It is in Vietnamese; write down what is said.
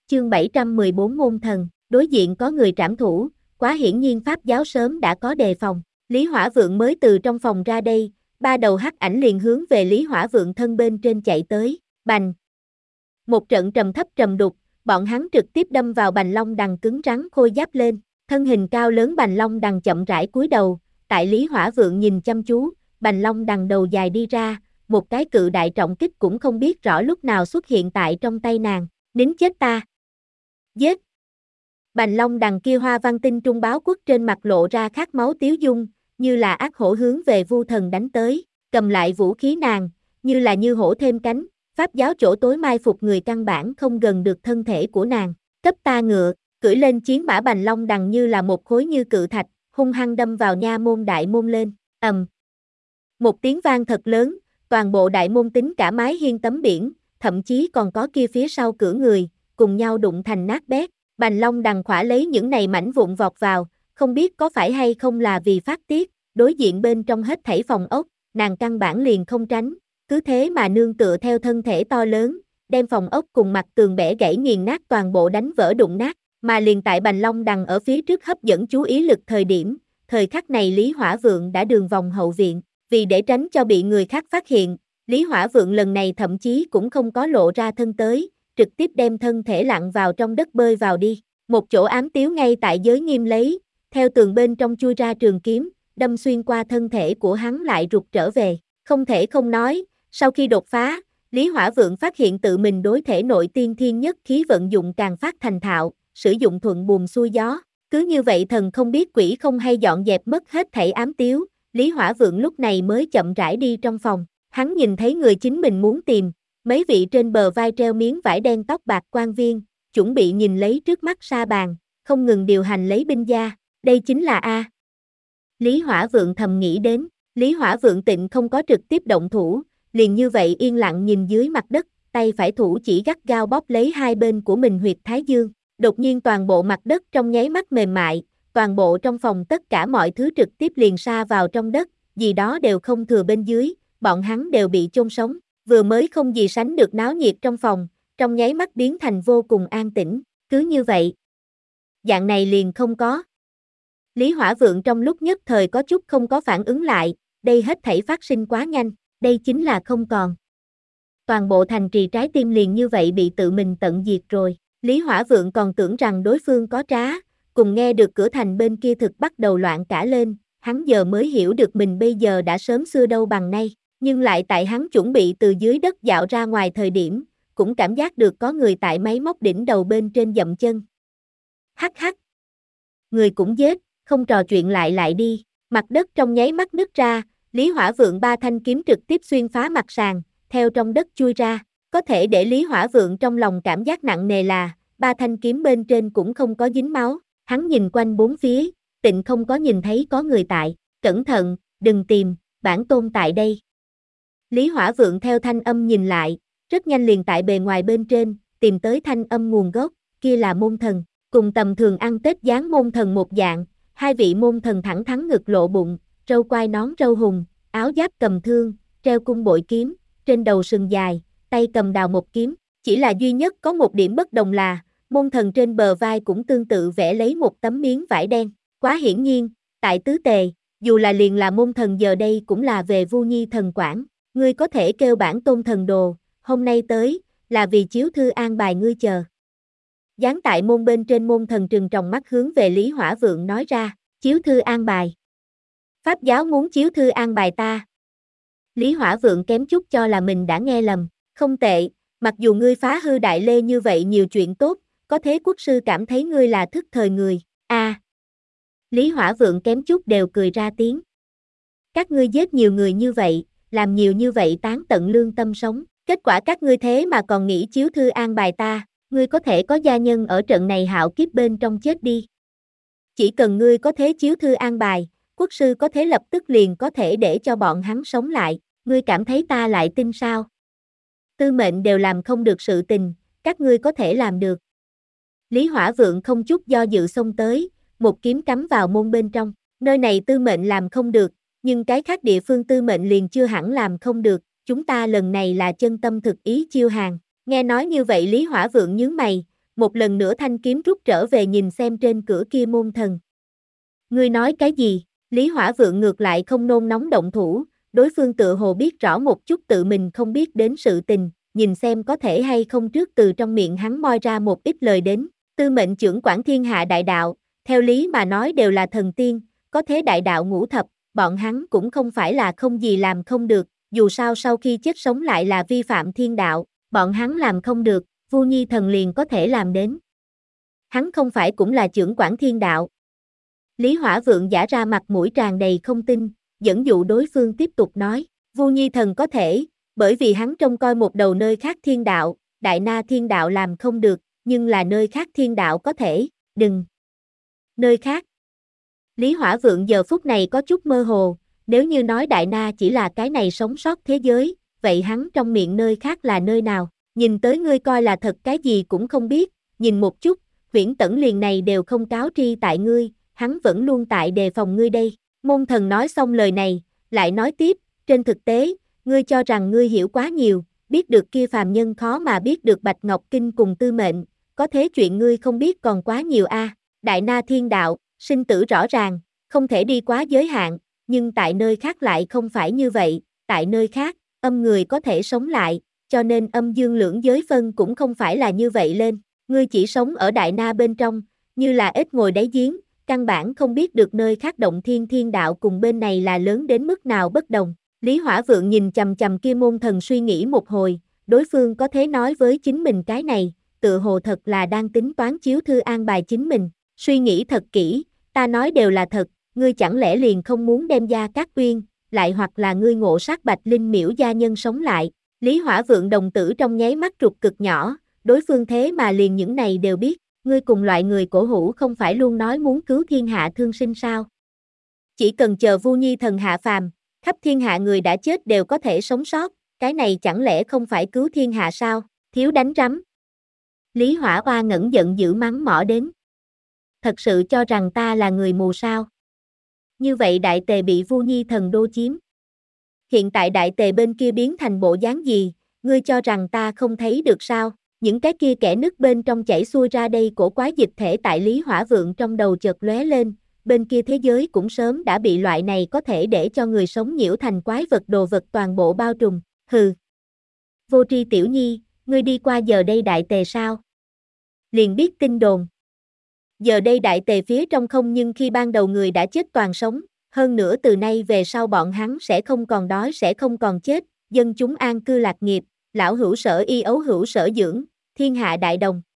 Chương 714 môn thần, đối diện có người trảm thủ, quá hiển nhiên pháp giáo sớm đã có đề phòng. Lý Hỏa Vượng mới từ trong phòng ra đây, ba đầu hắc ảnh liền hướng về Lý Hỏa Vượng thân bên trên chạy tới, bành. Một trận trầm thấp trầm đục, bọn hắn trực tiếp đâm vào bành long đằng cứng rắn khôi giáp lên, thân hình cao lớn bành long đằng chậm rãi cúi đầu, tại Lý Hỏa Vượng nhìn chăm chú, bành long đằng đầu dài đi ra, một cái cự đại trọng kích cũng không biết rõ lúc nào xuất hiện tại trong tay nàng, nín chết ta. Giết! Bành long đằng kia hoa văn tinh trung báo quốc trên mặt lộ ra khát máu tiếu dung, như là ác hổ hướng về Vu Thần đánh tới, cầm lại vũ khí nàng, như hổ thêm cánh, pháp giáo chỗ tối mai phục người căn bản không gần được thân thể của nàng, cấp ta ngựa, cưỡi lên chiến mã bành long đằng như là một khối như cự thạch, hung hăng đâm vào nha môn đại môn lên, ầm. Một tiếng vang thật lớn, toàn bộ đại môn tính cả mái hiên tấm biển, thậm chí còn có kia phía sau cửa người, cùng nhau đụng thành nát bét. Bành long đằng khỏa lấy những này mảnh vụn vọt vào, không biết có phải hay không là vì phát tiết, đối diện bên trong hết thảy phòng ốc, nàng căn bản liền không tránh, cứ thế mà nương tựa theo thân thể to lớn, đem phòng ốc cùng mặt tường bẻ gãy nghiền nát toàn bộ đánh vỡ đụng nát, mà liền tại bành long đằng ở phía trước hấp dẫn chú ý lực thời khắc này Lý Hỏa Vượng đã đường vòng hậu viện, vì để tránh cho bị người khác phát hiện, Lý Hỏa Vượng lần này thậm chí cũng không có lộ ra thân tới, trực tiếp đem thân thể lặn vào trong đất bơi vào đi, một chỗ ám tiếu ngay tại giới nghiêm lấy, theo tường bên trong chui ra trường kiếm, đâm xuyên qua thân thể của hắn lại rụt trở về, không thể không nói, sau khi đột phá, Lý Hỏa Vượng phát hiện tự mình đối thể nội tiên thiên nhất khí vận dụng càng phát thành thạo, sử dụng thuận buồm xuôi gió, cứ như vậy thần không biết quỷ không hay dọn dẹp mất hết thảy ám tiếu, Lý Hỏa Vượng lúc này mới chậm rãi đi trong phòng, hắn nhìn thấy người chính mình muốn tìm, mấy vị trên bờ vai treo miếng vải đen tóc bạc quan viên, chuẩn bị nhìn lấy trước mắt sa bàn, không ngừng điều hành lấy binh gia, đây chính là A. Lý Hỏa Vượng thầm nghĩ đến, Lý Hỏa Vượng tịnh không có trực tiếp động thủ, liền như vậy yên lặng nhìn dưới mặt đất, tay phải thủ chỉ gắt gao bóp lấy hai bên của mình huyệt thái dương, đột nhiên toàn bộ mặt đất trong nháy mắt mềm mại, toàn bộ trong phòng tất cả mọi thứ trực tiếp liền sa vào trong đất, gì đó đều không thừa bên dưới, bọn hắn đều bị chôn sống. Vừa mới không gì sánh được náo nhiệt trong phòng, trong nháy mắt biến thành vô cùng an tĩnh, cứ như vậy. Dạng này liền không có. Lý Hỏa Vượng trong lúc nhất thời có chút không có phản ứng lại, đây hết thảy phát sinh quá nhanh, đây chính là không còn. Toàn bộ thành trì trái tim liền như vậy bị tự mình tận diệt rồi, Lý Hỏa Vượng còn tưởng rằng đối phương có trá, cùng nghe được cửa thành bên kia thực bắt đầu loạn cả lên, hắn giờ mới hiểu được mình bây giờ đã sớm xưa đâu bằng nay. Nhưng lại tại hắn chuẩn bị từ dưới đất dạo ra ngoài thời điểm, cũng cảm giác được có người tại máy móc đỉnh đầu bên trên dậm chân. Hắc hắc. Người cũng giết, không trò chuyện lại đi, mặt đất trong nháy mắt nứt ra, Lý Hỏa Vượng ba thanh kiếm trực tiếp xuyên phá mặt sàn, theo trong đất chui ra, có thể để Lý Hỏa Vượng trong lòng cảm giác nặng nề là, ba thanh kiếm bên trên cũng không có dính máu, hắn nhìn quanh bốn phía, tịnh không có nhìn thấy có người tại, cẩn thận, đừng tìm, bản tôn tại đây. Lý Hỏa Vượng theo thanh âm nhìn lại, rất nhanh liền tại bề ngoài bên trên, tìm tới thanh âm nguồn gốc, kia là môn thần, cùng tầm thường ăn Tết dáng môn thần một dạng, hai vị môn thần thẳng thắn ngực lộ bụng, râu quai nón râu hùng, áo giáp cầm thương, treo cung bội kiếm, trên đầu sừng dài, tay cầm đào một kiếm, chỉ là duy nhất có một điểm bất đồng là, môn thần trên bờ vai cũng tương tự vẽ lấy một tấm miếng vải đen, quá hiển nhiên, tại tứ tề, dù là liền là môn thần giờ đây cũng là về Vu Nhi thần quản. Ngươi có thể kêu bản tôn thần đồ, hôm nay tới, là vì chiếu thư an bài ngươi chờ. Giáng tại môn bên trên môn thần trừng tròng mắt hướng về Lý Hỏa Vượng nói ra, chiếu thư an bài. Pháp giáo muốn chiếu thư an bài ta. Lý Hỏa Vượng kém chút cho là mình đã nghe lầm, không tệ, mặc dù ngươi phá hư đại lê như vậy nhiều chuyện tốt, có thế quốc sư cảm thấy ngươi là thức thời người, Lý Hỏa Vượng kém chút đều cười ra tiếng. Các ngươi giết nhiều người như vậy, làm nhiều như vậy tán tận lương tâm sống, kết quả các ngươi thế mà còn nghĩ chiếu thư an bài ta, ngươi có thể có gia nhân ở trận này hạo kiếp bên trong chết đi. Chỉ cần ngươi có thế chiếu thư an bài, quốc sư có thế lập tức liền có thể để cho bọn hắn sống lại, ngươi cảm thấy ta lại tin sao? Tư mệnh đều làm không được sự tình, các ngươi có thể làm được. Lý Hỏa Vượng không chút do dự xông tới, một kiếm cắm vào môn bên trong, nơi này tư mệnh làm không được, nhưng cái khác địa phương tư mệnh liền chưa hẳn làm không được, chúng ta lần này là chân tâm thực ý chiêu hàng. Nghe nói như vậy Lý Hỏa Vượng nhướng mày, một lần nữa thanh kiếm rút trở về nhìn xem trên cửa kia môn thần. Ngươi nói cái gì? Lý Hỏa Vượng ngược lại không nôn nóng động thủ, đối phương tự hồ biết rõ một chút tự mình không biết đến sự tình, nhìn xem có thể hay không trước từ trong miệng hắn moi ra một ít lời đến. Tư mệnh trưởng quản thiên hạ đại đạo, theo lý mà nói đều là thần tiên, có thế đại đạo ngũ thập, bọn hắn cũng không phải là không gì làm không được, dù sao sau khi chết sống lại là vi phạm thiên đạo, bọn hắn làm không được, Vu Nhi thần liền có thể làm đến. Hắn không phải cũng là trưởng quản thiên đạo. Lý Hỏa Vượng giả ra mặt mũi tràn đầy không tin, dẫn dụ đối phương tiếp tục nói, Vu Nhi thần có thể, bởi vì hắn trông coi một đầu nơi khác thiên đạo, Đại Na thiên đạo làm không được, nhưng là nơi khác thiên đạo có thể, đừng. Nơi khác. Lý Hỏa Vượng giờ phút này có chút mơ hồ, nếu như nói Đại Na chỉ là cái này sống sót thế giới, vậy hắn trong miệng nơi khác là nơi nào? Nhìn tới ngươi coi là thật cái gì cũng không biết, nhìn một chút, Huyễn Tẩn liền này đều không cáo tri tại ngươi, hắn vẫn luôn tại đề phòng ngươi đây. Môn thần nói xong lời này, lại nói tiếp, trên thực tế, ngươi cho rằng ngươi hiểu quá nhiều, biết được kia phàm nhân khó mà biết được Bạch Ngọc Kinh cùng tư mệnh, có thế chuyện ngươi không biết còn quá nhiều a. Đại Na thiên đạo, sinh tử rõ ràng, không thể đi quá giới hạn, nhưng tại nơi khác lại không phải như vậy, tại nơi khác, âm người có thể sống lại, cho nên âm dương lưỡng giới phân cũng không phải là như vậy lên, ngươi chỉ sống ở Đại Na bên trong, như là ếch ngồi đáy giếng, căn bản không biết được nơi khác động thiên thiên đạo cùng bên này là lớn đến mức nào bất đồng. Lý Hỏa Vượng nhìn chằm chằm kia môn thần suy nghĩ một hồi, đối phương có thế nói với chính mình cái này, tự hồ thật là đang tính toán chiếu thư an bài chính mình, suy nghĩ thật kỹ, ta nói đều là thật, ngươi chẳng lẽ liền không muốn đem Gia Cát Uyên, lại hoặc là ngươi ngộ sát Bạch Linh miễu gia nhân sống lại. Lý Hỏa Vượng đồng tử trong nháy mắt trục cực nhỏ, đối phương thế mà liền những này đều biết, ngươi cùng loại người cổ hủ không phải luôn nói muốn cứu thiên hạ thương sinh sao? Chỉ cần chờ Vu Nhi thần hạ phàm, khắp thiên hạ người đã chết đều có thể sống sót, cái này chẳng lẽ không phải cứu thiên hạ sao? Thiếu đánh rắm. Lý Hỏa Oa ngẩng giận dữ mắng mỏ đến. Thật sự cho rằng ta là người mù sao? Như vậy đại tề bị Vu Nhi thần đô chiếm. Hiện tại đại tề bên kia biến thành bộ dáng gì, ngươi cho rằng ta không thấy được sao? Những cái kia kẻ nứt bên trong chảy xuôi ra đây cổ quái dịch thể tại Lý Hỏa Vượng trong đầu chợt lóe lên, bên kia thế giới cũng sớm đã bị loại này có thể để cho người sống nhiễu thành quái vật đồ vật toàn bộ bao trùm, hừ. Vô tri tiểu nhi, ngươi đi qua giờ đây đại tề sao? Liền biết tin đồn. Giờ đây đại tề phía trong không nhưng khi ban đầu người đã chết toàn sống, hơn nữa từ nay về sau bọn hắn sẽ không còn đói sẽ không còn chết, dân chúng an cư lạc nghiệp, lão hữu sở y ấu hữu sở dưỡng, thiên hạ đại đồng.